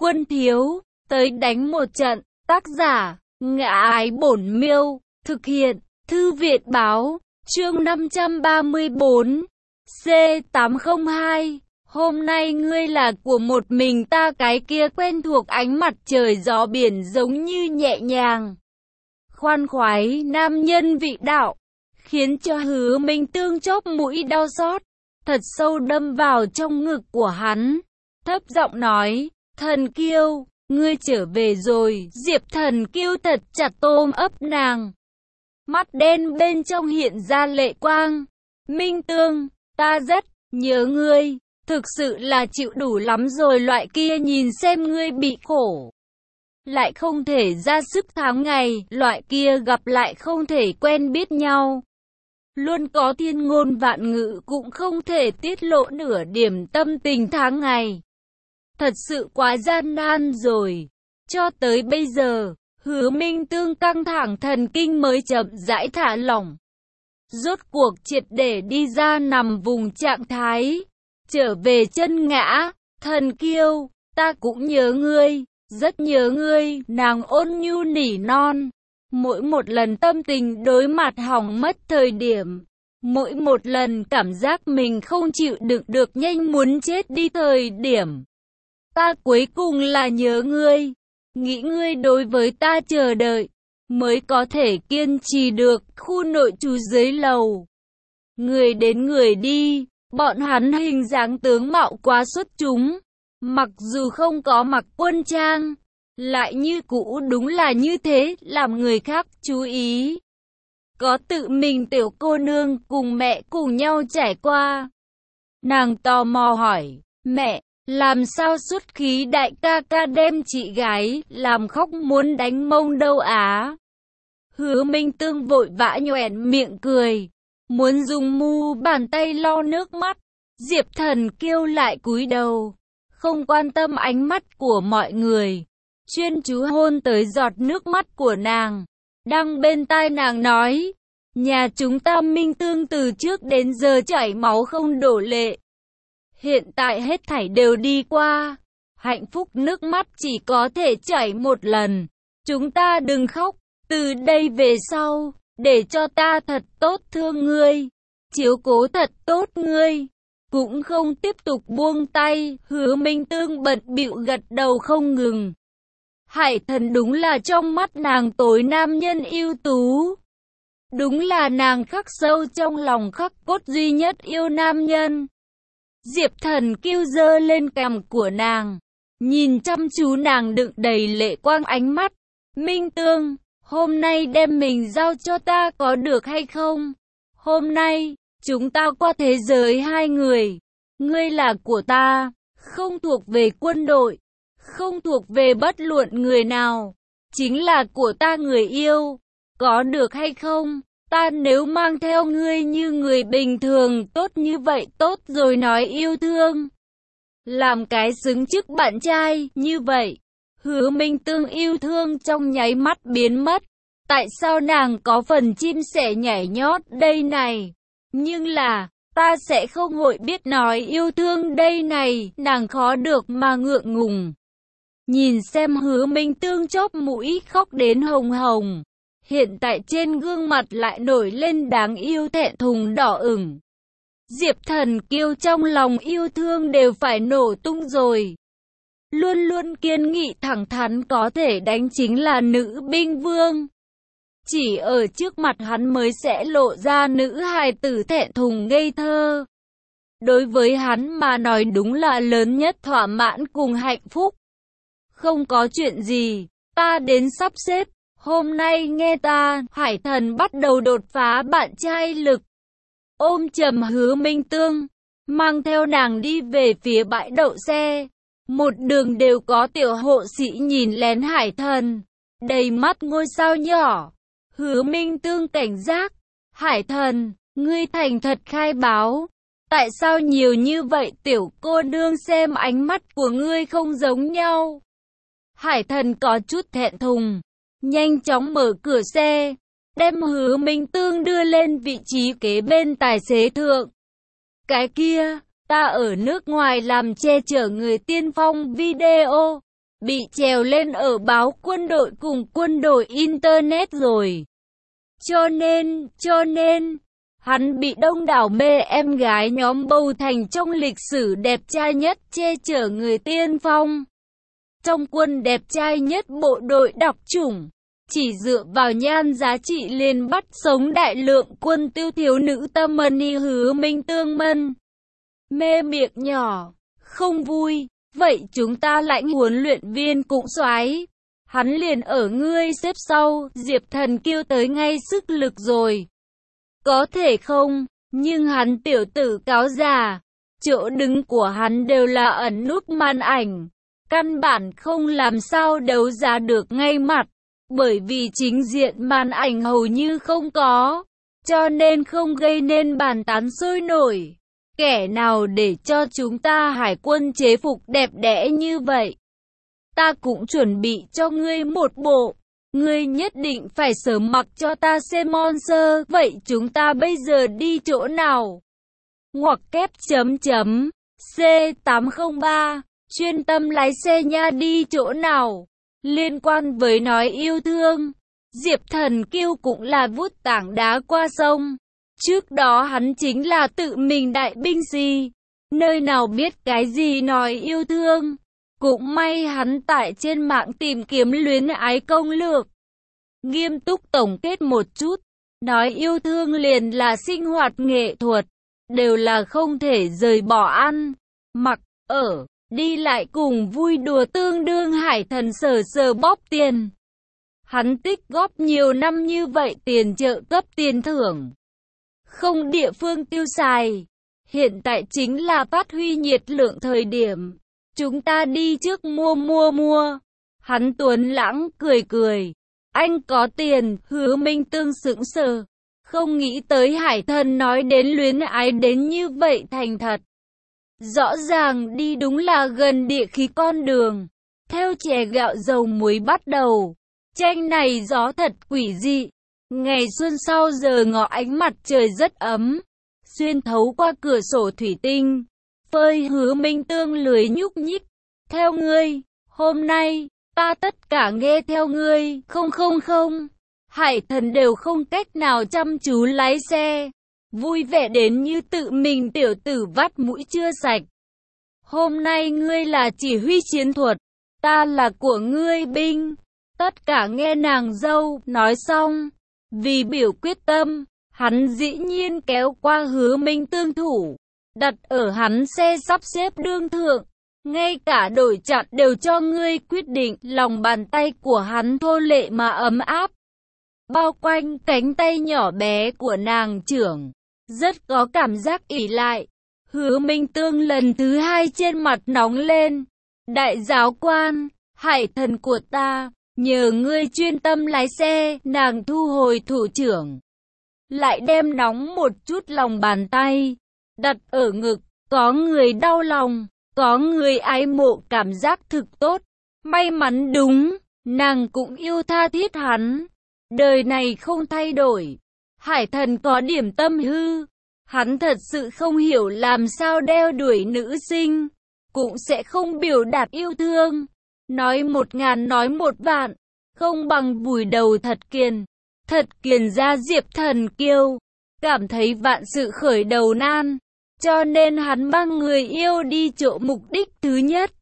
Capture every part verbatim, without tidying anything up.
Quân thiếu, tới đánh một trận. Tác giả, Ngã Ái Bổn Miêu. Thực hiện, Thư viện báo. Chương năm trăm ba mươi bốn. C tám không hai. Hôm nay ngươi là của một mình ta. Cái kia quen thuộc ánh mặt trời gió biển giống như nhẹ nhàng, khoan khoái nam nhân vị đạo, khiến cho Hứa Minh Tương chóp mũi đau xót, thật sâu đâm vào trong ngực của hắn, thấp giọng nói, Thần Kiêu, ngươi trở về rồi. Diệp Thần Kiêu thật chặt ôm ấp nàng, mắt đen bên trong hiện ra lệ quang. Minh Tương, ta rất nhớ ngươi, thực sự là chịu đủ lắm rồi. Loại kia nhìn xem ngươi bị khổ, lại không thể ra sức tháng ngày, loại kia gặp lại không thể quen biết nhau, luôn có thiên ngôn vạn ngữ cũng không thể tiết lộ nửa điểm tâm tình tháng ngày. Thật sự quá gian nan rồi. Cho tới bây giờ, Hứa Minh Tương căng thẳng thần kinh mới chậm rãi thả lỏng, rốt cuộc triệt để đi ra nằm vùng trạng thái trở về chân ngã. Thần Kiêu, ta cũng nhớ ngươi, rất nhớ ngươi. Nàng ôn nhu nỉ non. Mỗi một lần tâm tình đối mặt hỏng mất thời điểm, mỗi một lần cảm giác mình không chịu đựng được nhanh muốn chết đi thời điểm, ta cuối cùng là nhớ ngươi, nghĩ ngươi đối với ta chờ đợi, mới có thể kiên trì được. Khu nội trú dưới lầu, người đến người đi, bọn hắn hình dáng tướng mạo quá xuất chúng, mặc dù không có mặc quân trang, lại như cũ đúng là như thế, làm người khác chú ý. Có tự mình tiểu cô nương cùng mẹ cùng nhau trải qua. Nàng tò mò hỏi, mẹ, làm sao xuất khí đại ca ca đem chị gái làm khóc muốn đánh mông đâu á? Hứa Minh Tương vội vã nhoẻn miệng cười, muốn dùng mu bàn tay lau nước mắt. Diệp Thần Kiêu lại cúi đầu, không quan tâm ánh mắt của mọi người, chuyên chú hôn tới giọt nước mắt của nàng. Đang bên tai nàng nói, nhà chúng ta Minh Tương từ trước đến giờ chảy máu không đổ lệ, hiện tại hết thảy đều đi qua, hạnh phúc nước mắt chỉ có thể chảy một lần. Chúng ta đừng khóc, từ đây về sau, để cho ta thật tốt thương ngươi, chiếu cố thật tốt ngươi, cũng không tiếp tục buông tay. Hứa Minh Tương bận bịu gật đầu không ngừng. Hải Thần đúng là trong mắt nàng tối nam nhân ưu tú, đúng là nàng khắc sâu trong lòng khắc cốt duy nhất yêu nam nhân. Diệp Thần Kiêu giơ lên cằm của nàng, nhìn chăm chú nàng đựng đầy lệ quang ánh mắt. Minh Tương, hôm nay đem mình giao cho ta có được hay không? Hôm nay, chúng ta qua thế giới hai người. Ngươi là của ta, không thuộc về quân đội, không thuộc về bất luận người nào, chính là của ta người yêu. Có được hay không? Ta nếu mang theo ngươi như người bình thường tốt như vậy tốt rồi nói yêu thương, làm cái xứng chức bạn trai như vậy. Hứa Minh Tương yêu thương trong nháy mắt biến mất. Tại sao nàng có phần chim sẻ nhảy nhót đây này? Nhưng là, ta sẽ không hội biết nói yêu thương đây này. Nàng khó được mà ngượng ngùng. Nhìn xem Hứa Minh Tương chóp mũi khóc đến hồng hồng. Hiện tại trên gương mặt lại nổi lên đáng yêu thẹn thùng đỏ ửng. Diệp Thần Kiêu trong lòng yêu thương đều phải nổ tung rồi. Luôn luôn kiên nghị thẳng thắn có thể đánh chính là nữ binh vương. Chỉ ở trước mặt hắn mới sẽ lộ ra nữ hài tử thẹn thùng ngây thơ. Đối với hắn mà nói đúng là lớn nhất thỏa mãn cùng hạnh phúc. Không có chuyện gì, ta đến sắp xếp. Hôm nay nghe ta, Hải Thần bắt đầu đột phá bạn trai lực. Ôm chầm Hứa Minh Tương, mang theo nàng đi về phía bãi đậu xe. Một đường đều có tiểu hộ sĩ nhìn lén Hải Thần, đầy mắt ngôi sao nhỏ. Hứa Minh Tương cảnh giác, Hải Thần, ngươi thành thật khai báo. Tại sao nhiều như vậy tiểu cô nương xem ánh mắt của ngươi không giống nhau? Hải Thần có chút thẹn thùng, nhanh chóng mở cửa xe, đem Hứa Minh Tương đưa lên vị trí kế bên tài xế thượng. Cái kia, ta ở nước ngoài làm che chở người tiên phong video. bị trèo lên ở báo quân đội cùng quân đội Internet rồi. Cho nên, cho nên, hắn bị đông đảo mê em gái nhóm bầu thành trong lịch sử đẹp trai nhất che chở người tiên phong. Trong quân đẹp trai nhất bộ đội đặc chủng, chỉ dựa vào nhan giá trị liền bắt sống đại lượng quân tiêu thiếu nữ tâm mani Hứa Minh Tương mân. Mê miệng nhỏ, không vui, vậy chúng ta lãnh huấn luyện viên cũng soái. Hắn liền ở ngươi xếp sau, Diệp Thần kêu tới ngay sức lực rồi. Có thể không, nhưng hắn tiểu tử cáo già, chỗ đứng của hắn đều là ẩn núp màn ảnh. Căn bản không làm sao đấu giá được ngay mặt, bởi vì chính diện màn ảnh hầu như không có, cho nên không gây nên bàn tán sôi nổi. Kẻ nào để cho chúng ta hải quân chế phục đẹp đẽ như vậy? Ta cũng chuẩn bị cho ngươi một bộ, ngươi nhất định phải sớm mặc cho ta xem monster. Vậy chúng ta bây giờ đi chỗ nào? Ngoặc kép chấm chấm C tám không ba chuyên tâm lái xe nha, đi chỗ nào? Liên quan với nói yêu thương, Diệp Thần Kiêu cũng là vút tảng đá qua sông. Trước đó hắn chính là tự mình đại binh si, nơi nào biết cái gì nói yêu thương. Cũng may hắn tại trên mạng tìm kiếm luyến ái công lược. Nghiêm túc tổng kết một chút, nói yêu thương liền là sinh hoạt nghệ thuật, đều là không thể rời bỏ ăn, mặc, ở, đi lại cùng vui đùa tương đương. Hải Thần sờ sờ bóp tiền. Hắn tích góp nhiều năm như vậy tiền trợ cấp tiền thưởng, không địa phương tiêu xài. Hiện tại chính là phát huy nhiệt lượng thời điểm. Chúng ta đi trước mua mua mua. Hắn tuấn lãng cười cười. Anh có tiền, Hứa Minh Tương sững sờ. Không nghĩ tới Hải Thần nói đến luyến ái đến như vậy thành thật. Rõ ràng đi đúng là gần địa khí con đường. Theo chè gạo dầu muối bắt đầu. Tranh này gió thật quỷ dị. Ngày xuân sau giờ ngọ ánh mặt trời rất ấm. Xuyên thấu qua cửa sổ thủy tinh. Phơi Hứa Minh Tương lười nhúc nhích. Theo ngươi, hôm nay, ta tất cả nghe theo ngươi. Không không không. Hải Thần đều không cách nào chăm chú lái xe. Vui vẻ đến như tự mình tiểu tử vắt mũi chưa sạch. Hôm nay ngươi là chỉ huy chiến thuật, ta là của ngươi binh. Tất cả nghe nàng dâu. Nói xong, vì biểu quyết tâm, hắn dĩ nhiên kéo qua Hứa Minh Tương thủ, đặt ở hắn xe sắp xếp đương thượng. Ngay cả đổi chặn đều cho ngươi quyết định. Lòng bàn tay của hắn thô lệ mà ấm áp, bao quanh cánh tay nhỏ bé của nàng trưởng, rất có cảm giác ỷ lại. Hứa Minh Tương lần thứ hai trên mặt nóng lên. Đại giáo quan, Hải Thần của ta, nhờ ngươi chuyên tâm lái xe. Nàng thu hồi thủ trưởng, lại đem nóng một chút lòng bàn tay, đặt ở ngực. Có người đau lòng, có người ái mộ, cảm giác thực tốt. May mắn đúng, nàng cũng yêu tha thiết hắn. Đời này không thay đổi. Hải Thần có điểm tâm hư. Hắn thật sự không hiểu làm sao đeo đuổi nữ sinh, cũng sẽ không biểu đạt yêu thương. Nói một ngàn nói một vạn, không bằng vùi đầu thật kiền. Thật kiền ra Diệp Thần Kiêu, cảm thấy vạn sự khởi đầu nan. Cho nên hắn mang người yêu đi chỗ mục đích thứ nhất.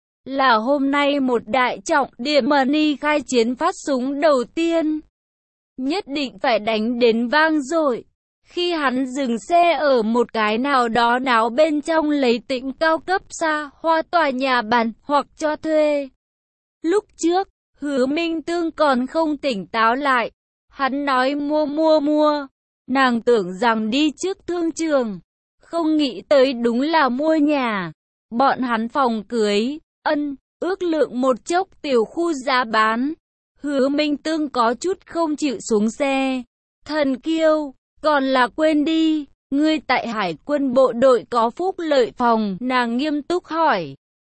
Là hôm nay một đại trọng điểm money khai chiến phát súng đầu tiên. Nhất định phải đánh đến vang dội. Khi hắn dừng xe ở một cái nào đó náo bên trong lấy tĩnh cao cấp xa hoa tòa nhà bàn hoặc cho thuê. Lúc trước, Hứa Minh Tương còn không tỉnh táo lại. Hắn nói mua mua mua. Nàng tưởng rằng đi trước thương trường. Không nghĩ tới đúng là mua nhà. Bọn hắn phòng cưới, ân, ước lượng một chốc tiểu khu giá bán. Hứa Minh Tương có chút không chịu xuống xe. Thần Kiêu, còn là quên đi, ngươi tại Hải quân bộ đội có phúc lợi phòng. Nàng nghiêm túc hỏi.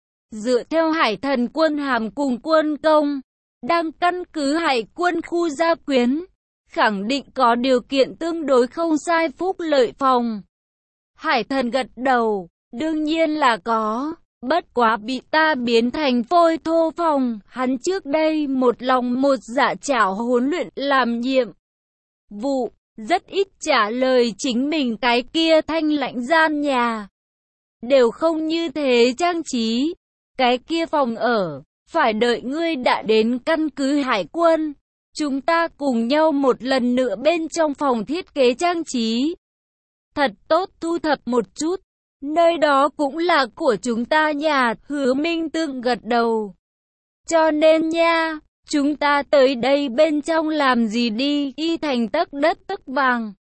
Dựa theo Hải Thần quân hàm cùng quân công, đang căn cứ Hải quân khu gia quyến, khẳng định có điều kiện tương đối không sai phúc lợi phòng. Hải Thần gật đầu, đương nhiên là có. Bất quá bị ta biến thành phôi thô phòng, hắn trước đây một lòng một dạ chảo huấn luyện làm nhiệm vụ, rất ít trả lời chính mình cái kia thanh lãnh gian nhà. Đều không như thế trang trí, cái kia phòng ở, phải đợi ngươi đã đến căn cứ hải quân. Chúng ta cùng nhau một lần nữa bên trong phòng thiết kế trang trí. Thật tốt thu thập một chút. Nơi đó cũng là của chúng ta nhà, Hứa Minh Tương gật đầu. Cho nên nha, chúng ta tới đây bên trong làm gì đi, y thành tấc đất tấc vàng.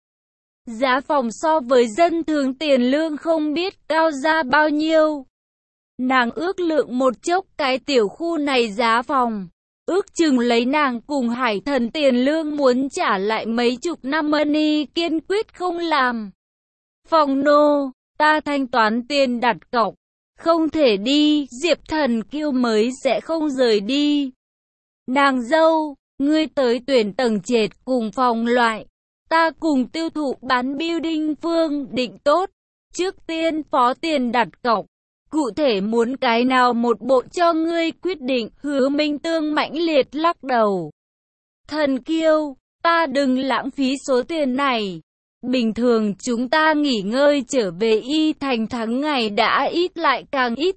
Giá phòng so với dân thường tiền lương không biết cao ra bao nhiêu. Nàng ước lượng một chốc cái tiểu khu này giá phòng. Ước chừng lấy nàng cùng hải thần tiền lương muốn trả lại mấy chục năm money kiên quyết không làm. Phòng nô, ta thanh toán tiền đặt cọc. Không thể đi, Diệp Thần kêu mới sẽ không rời đi. Nàng dâu, ngươi tới tuyển tầng trệt cùng phòng loại. Ta cùng tiêu thụ bán building phương định tốt. Trước tiên phó tiền đặt cọc. Cụ thể muốn cái nào một bộ cho ngươi quyết định. Hứa Minh Tương mãnh liệt lắc đầu. Thần kiêu, ta đừng lãng phí số tiền này. Bình thường chúng ta nghỉ ngơi trở về y thành tháng ngày đã ít lại càng ít.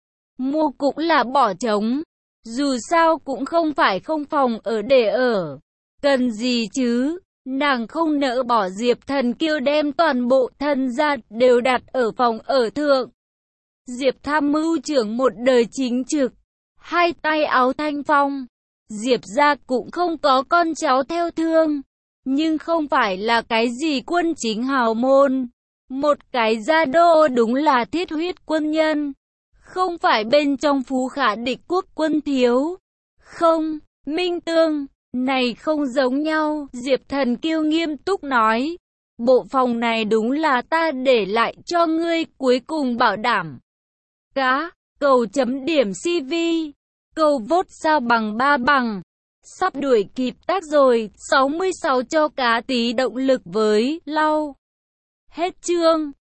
Mua cũng là bỏ trống. Dù sao cũng không phải không phòng ở để ở. Cần gì chứ? Nàng không nỡ bỏ Diệp Thần kiêu đem toàn bộ thân gia đều đặt ở phòng ở thượng. Diệp tham mưu trưởng một đời chính trực. Hai tay áo thanh phong. Diệp gia cũng không có con cháu theo thương. Nhưng không phải là cái gì quân chính hào môn. Một cái gia đô đúng là thiết huyết quân nhân. Không phải bên trong phú khả địch quốc quân thiếu. Không, Minh Tương, này không giống nhau. Diệp Thần kiêu nghiêm túc nói. Bộ phòng này đúng là ta để lại cho ngươi cuối cùng bảo đảm. Cá, cầu chấm điểm xê vê. Cầu vote sao bằng ba bằng. Sắp đuổi kịp tác rồi, sáu mươi sáu cho cá tí động lực với lau. Hết chương.